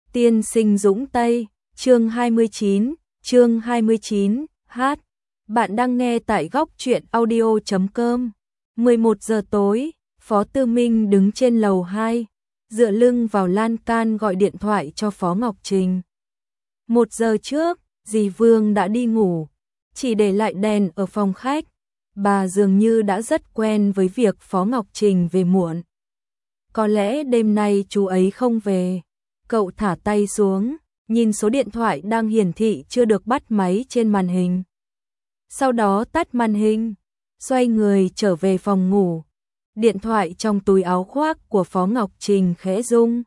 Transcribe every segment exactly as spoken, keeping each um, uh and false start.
Tiên sinh Dũng Tây, chương hai mươi chín, chương hai mươi chín, hát. Bạn đang nghe tại góc truyện audio chấm com. mười một giờ tối, Phó Tư Minh đứng trên lầu hai, dựa lưng vào lan can gọi điện thoại cho Phó Ngọc Trình. Một giờ trước, dì Vương đã đi ngủ, chỉ để lại đèn ở phòng khách. Bà dường như đã rất quen với việc Phó Ngọc Trình về muộn. Có lẽ đêm nay chú ấy không về. Cậu thả tay xuống, nhìn số điện thoại đang hiển thị chưa được bắt máy trên màn hình. Sau đó tắt màn hình, xoay người trở về phòng ngủ. Điện thoại trong túi áo khoác của Phó Ngọc Trình khẽ rung.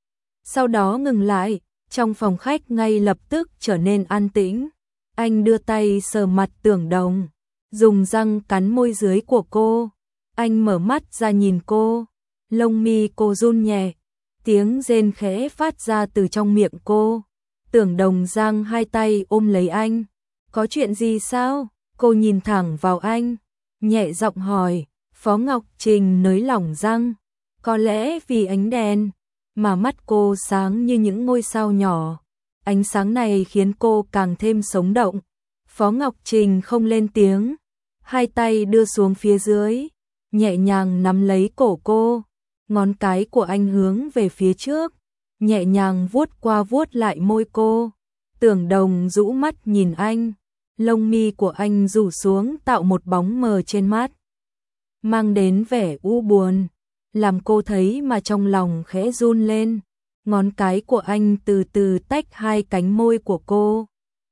Sau đó ngừng lại, trong phòng khách ngay lập tức trở nên an tĩnh. Anh đưa tay sờ mặt Tưởng Đồng, dùng răng cắn môi dưới của cô. Anh mở mắt ra nhìn cô, lông mi cô run nhẹ. Tiếng rên khẽ phát ra từ trong miệng cô. Tưởng Đồng giang hai tay ôm lấy anh. Có chuyện gì sao? Cô nhìn thẳng vào anh, nhẹ giọng hỏi. Phó Ngọc Trình nới lỏng răng. Có lẽ vì ánh đèn mà mắt cô sáng như những ngôi sao nhỏ. Ánh sáng này khiến cô càng thêm sống động. Phó Ngọc Trình không lên tiếng, hai tay đưa xuống phía dưới, nhẹ nhàng nắm lấy cổ cô. Ngón cái của anh hướng về phía trước, nhẹ nhàng vuốt qua vuốt lại môi cô. Tưởng Đồng rũ mắt nhìn anh, lông mi của anh rủ xuống tạo một bóng mờ trên mắt, mang đến vẻ u buồn, làm cô thấy mà trong lòng khẽ run lên. Ngón cái của anh từ từ tách hai cánh môi của cô,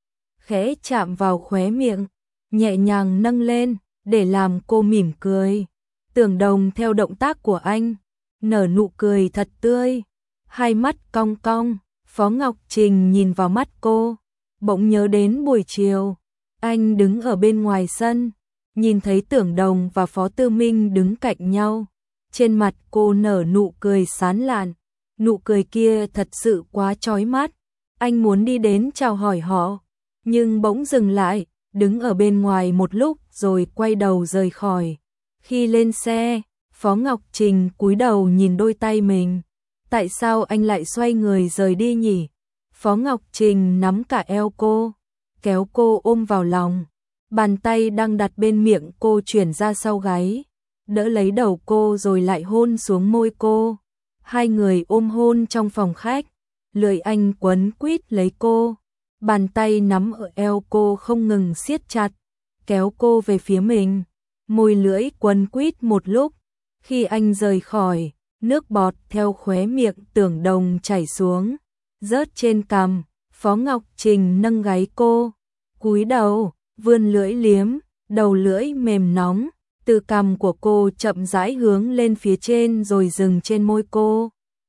khẽ chạm vào khóe miệng, nhẹ nhàng nâng lên để làm cô mỉm cười. Tưởng Đồng theo động tác của anh, nở nụ cười thật tươi, hai mắt cong cong. Phó Ngọc Trình nhìn vào mắt cô, bỗng nhớ đến buổi chiều, anh đứng ở bên ngoài sân, nhìn thấy Tưởng Đồng và Phó Tư Minh đứng cạnh nhau. Trên mặt cô nở nụ cười sán lạn, nụ cười kia thật sự quá chói mắt. Anh muốn đi đến chào hỏi họ, nhưng bỗng dừng lại, đứng ở bên ngoài một lúc rồi quay đầu rời khỏi. Khi lên xe, Phó Ngọc Trình cúi đầu nhìn đôi tay mình. Tại sao anh lại xoay người rời đi nhỉ? Phó Ngọc Trình nắm cả eo cô, kéo cô ôm vào lòng. Bàn tay đang đặt bên miệng cô chuyển ra sau gáy, đỡ lấy đầu cô rồi lại hôn xuống môi cô. Hai người ôm hôn trong phòng khách, lưỡi anh quấn quýt lấy cô. Bàn tay nắm ở eo cô không ngừng siết chặt, kéo cô về phía mình. Môi lưỡi quấn quýt một lúc, khi anh rời khỏi, nước bọt theo khóe miệng Tưởng Đồng chảy xuống, rớt trên cằm. Phó Ngọc Trình nâng gáy cô, cúi đầu, vươn lưỡi liếm, đầu lưỡi mềm nóng, từ cằm của cô chậm rãi hướng lên phía trên rồi dừng trên môi cô.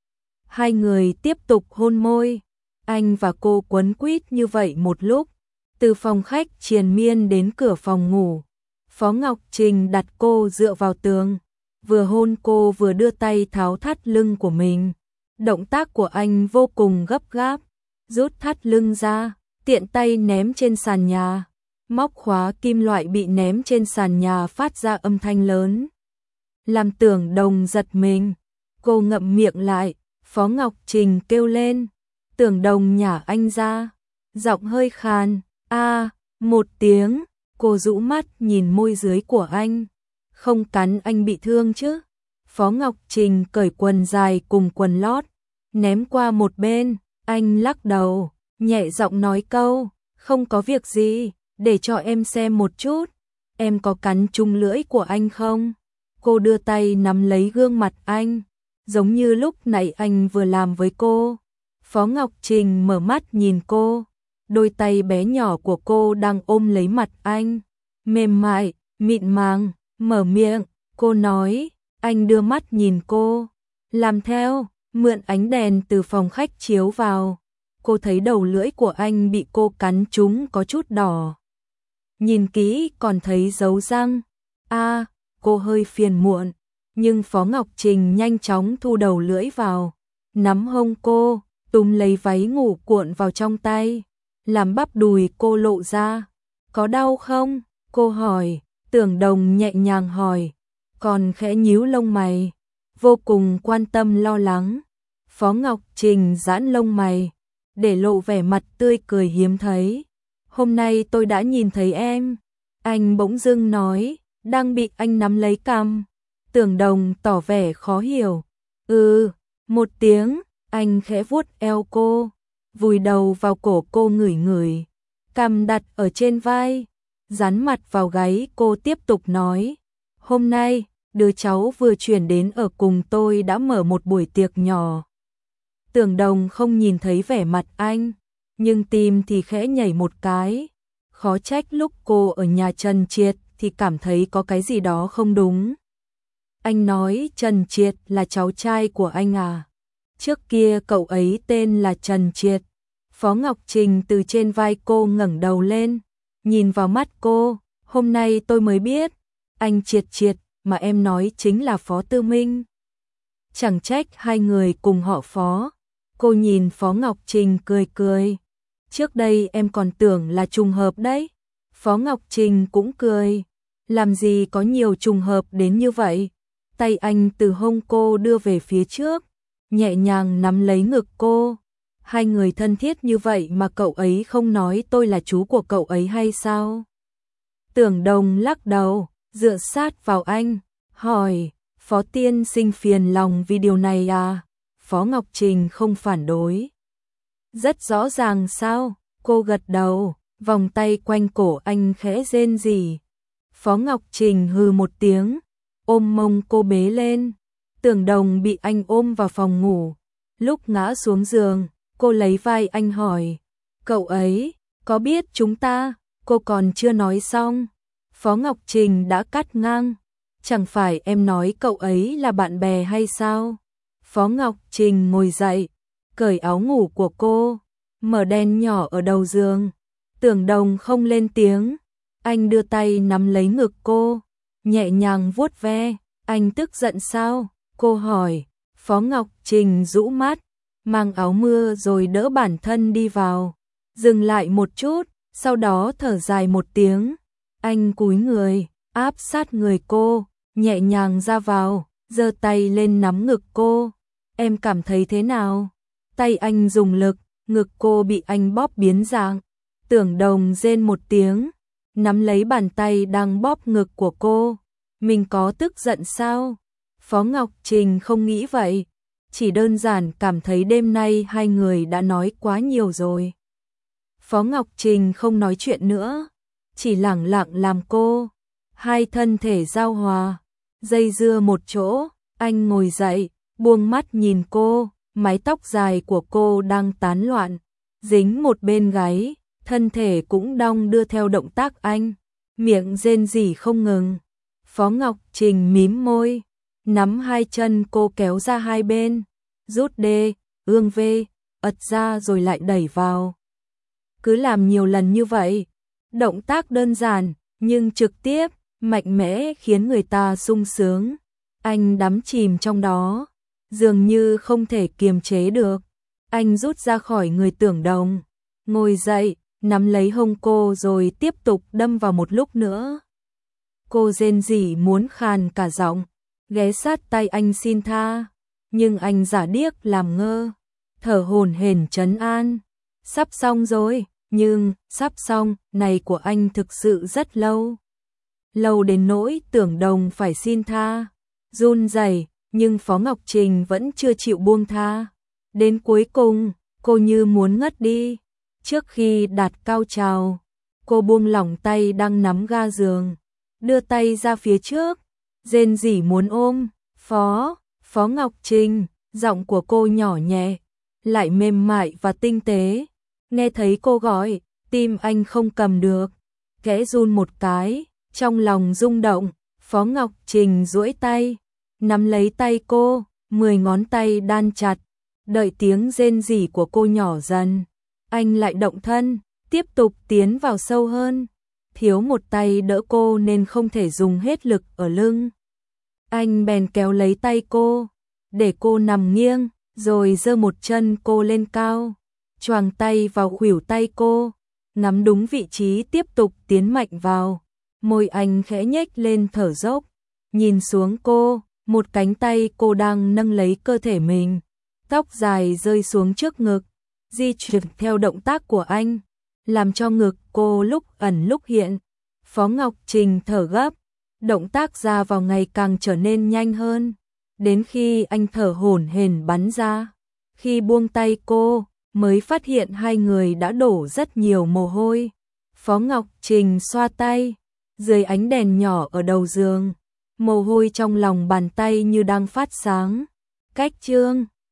Hai người tiếp tục hôn môi, anh và cô quấn quýt như vậy một lúc, từ phòng khách triền miên đến cửa phòng ngủ. Phó Ngọc Trình đặt cô dựa vào tường, vừa hôn cô vừa đưa tay tháo thắt lưng của mình. Động tác của anh vô cùng gấp gáp, rút thắt lưng ra, tiện tay ném trên sàn nhà. Móc khóa kim loại bị ném trên sàn nhà phát ra âm thanh lớn, làm Tưởng Đồng giật mình. Cô ngậm miệng lại. Phó Ngọc Trình kêu lên. Tưởng Đồng nhả anh ra, giọng hơi khàn. A, một tiếng. Cô rũ mắt nhìn môi dưới của anh. Không cắn anh bị thương chứ? Phó Ngọc Trình cởi quần dài cùng quần lót, ném qua một bên. Anh lắc đầu, nhẹ giọng nói câu, không có việc gì, để cho em xem một chút. Em có cắn trúng lưỡi của anh không? Cô đưa tay nắm lấy gương mặt anh, giống như lúc nãy anh vừa làm với cô. Phó Ngọc Trình mở mắt nhìn cô, đôi tay bé nhỏ của cô đang ôm lấy mặt anh, mềm mại, mịn màng. Mở miệng, cô nói. Anh đưa mắt nhìn cô, làm theo, mượn ánh đèn từ phòng khách chiếu vào. Cô thấy đầu lưỡi của anh bị cô cắn trúng có chút đỏ, nhìn kỹ còn thấy dấu răng. A, à, cô hơi phiền muộn, nhưng Phó Ngọc Trình nhanh chóng thu đầu lưỡi vào, nắm hông cô, túm lấy váy ngủ cuộn vào trong tay, làm bắp đùi cô lộ ra. Có đau không? Cô hỏi. Tưởng Đồng nhẹ nhàng hỏi, còn khẽ nhíu lông mày, vô cùng quan tâm lo lắng. Phó Ngọc Trình giãn lông mày, để lộ vẻ mặt tươi cười hiếm thấy. Hôm nay tôi đã nhìn thấy em. Anh bỗng dưng nói, đang bị anh nắm lấy cằm. Tưởng Đồng tỏ vẻ khó hiểu. Ừ, một tiếng, anh khẽ vuốt eo cô, vùi đầu vào cổ cô ngửi ngửi, cằm đặt ở trên vai, dán mặt vào gáy cô tiếp tục nói. Hôm nay, đứa cháu vừa chuyển đến ở cùng tôi đã mở một buổi tiệc nhỏ. Tưởng Đồng không nhìn thấy vẻ mặt anh, nhưng tim thì khẽ nhảy một cái. Khó trách lúc cô ở nhà Trần Triệt thì cảm thấy có cái gì đó không đúng. Anh nói Trần Triệt là cháu trai của anh à? Trước kia cậu ấy tên là Trần Triệt. Phó Ngọc Trình từ trên vai cô ngẩng đầu lên, nhìn vào mắt cô. Hôm nay tôi mới biết, anh Triệt Triệt mà em nói chính là Phó Tư Minh. Chẳng trách hai người cùng họ Phó. Cô nhìn Phó Ngọc Trình cười cười. Trước đây em còn tưởng là trùng hợp đấy. Phó Ngọc Trình cũng cười. Làm gì có nhiều trùng hợp đến như vậy. Tay anh từ hông cô đưa về phía trước, nhẹ nhàng nắm lấy ngực cô. Hai người thân thiết như vậy mà cậu ấy không nói tôi là chú của cậu ấy hay sao? Tưởng Đồng lắc đầu, dựa sát vào anh, hỏi, Phó tiên sinh phiền lòng vì điều này à? Phó Ngọc Trình không phản đối. Rất rõ ràng sao? Cô gật đầu, vòng tay quanh cổ anh khẽ rên rỉ. Phó Ngọc Trình hừ một tiếng, ôm mông cô bế lên. Tưởng Đồng bị anh ôm vào phòng ngủ. Lúc ngã xuống giường, cô lấy vai anh hỏi, cậu ấy có biết chúng ta? Cô còn chưa nói xong, Phó Ngọc Trình đã cắt ngang. Chẳng phải em nói cậu ấy là bạn bè hay sao? Phó Ngọc Trình ngồi dậy, cởi áo ngủ của cô, mở đèn nhỏ ở đầu giường. Tưởng Đồng không lên tiếng, anh đưa tay nắm lấy ngực cô, nhẹ nhàng vuốt ve. Anh tức giận sao? Cô hỏi. Phó Ngọc Trình rũ mắt, mang áo mưa rồi đỡ bản thân đi vào. Dừng lại một chút, sau đó thở dài một tiếng. Anh cúi người, áp sát người cô, nhẹ nhàng ra vào, giơ tay lên nắm ngực cô. Em cảm thấy thế nào? Tay anh dùng lực, ngực cô bị anh bóp biến dạng. Tưởng Đồng rên một tiếng, nắm lấy bàn tay đang bóp ngực của cô. Mình có tức giận sao? Phó Ngọc Trình không nghĩ vậy, chỉ đơn giản cảm thấy đêm nay hai người đã nói quá nhiều rồi. Phó Ngọc Trình không nói chuyện nữa, chỉ lặng lặng làm cô. Hai thân thể giao hòa, dây dưa một chỗ. Anh ngồi dậy, buông mắt nhìn cô, mái tóc dài của cô đang tán loạn, dính một bên gáy, thân thể cũng đong đưa theo động tác anh, miệng rên rỉ không ngừng. Phó Ngọc Trình mím môi, nắm hai chân cô kéo ra hai bên, rút đê, ương vê, ật ra rồi lại đẩy vào. Cứ làm nhiều lần như vậy, động tác đơn giản nhưng trực tiếp, mạnh mẽ khiến người ta sung sướng. Anh đắm chìm trong đó, dường như không thể kiềm chế được. Anh rút ra khỏi người Tưởng Đồng, ngồi dậy, nắm lấy hông cô rồi tiếp tục đâm vào một lúc nữa. Cô rên rỉ muốn khàn cả giọng, ghé sát tay anh xin tha, nhưng anh giả điếc làm ngơ, thở hổn hển trấn an. Sắp xong rồi, nhưng sắp xong này của anh thực sự rất lâu. Lâu đến nỗi Tưởng Đồng phải xin tha, run rẩy, nhưng Phó Ngọc Trình vẫn chưa chịu buông tha. Đến cuối cùng, cô như muốn ngất đi. Trước khi đạt cao trào, cô buông lỏng tay đang nắm ga giường, đưa tay ra phía trước, rên rỉ muốn ôm. Phó, Phó Ngọc Trình, giọng của cô nhỏ nhẹ, lại mềm mại và tinh tế. Nghe thấy cô gọi, tim anh không cầm được, khẽ run một cái, trong lòng rung động. Phó Ngọc Trình duỗi tay, nắm lấy tay cô, mười ngón tay đan chặt, đợi tiếng rên rỉ của cô nhỏ dần. Anh lại động thân, tiếp tục tiến vào sâu hơn. Thiếu một tay đỡ cô nên không thể dùng hết lực ở lưng. Anh bèn kéo lấy tay cô, để cô nằm nghiêng, rồi giơ một chân cô lên cao, choàng tay vào khuỷu tay cô, nắm đúng vị trí tiếp tục tiến mạnh vào. Môi anh khẽ nhếch lên thở dốc, nhìn xuống cô, một cánh tay cô đang nâng lấy cơ thể mình, tóc dài rơi xuống trước ngực, di chuyển theo động tác của anh, làm cho ngực cô lúc ẩn lúc hiện. Phó Ngọc Trình thở gấp, động tác ra vào ngày càng trở nên nhanh hơn, đến khi anh thở hổn hển bắn ra. Khi buông tay cô, mới phát hiện hai người đã đổ rất nhiều mồ hôi. Phó Ngọc Trình xoa tay, dưới ánh đèn nhỏ ở đầu giường, mồ hôi trong lòng bàn tay như đang phát sáng. Cách Trương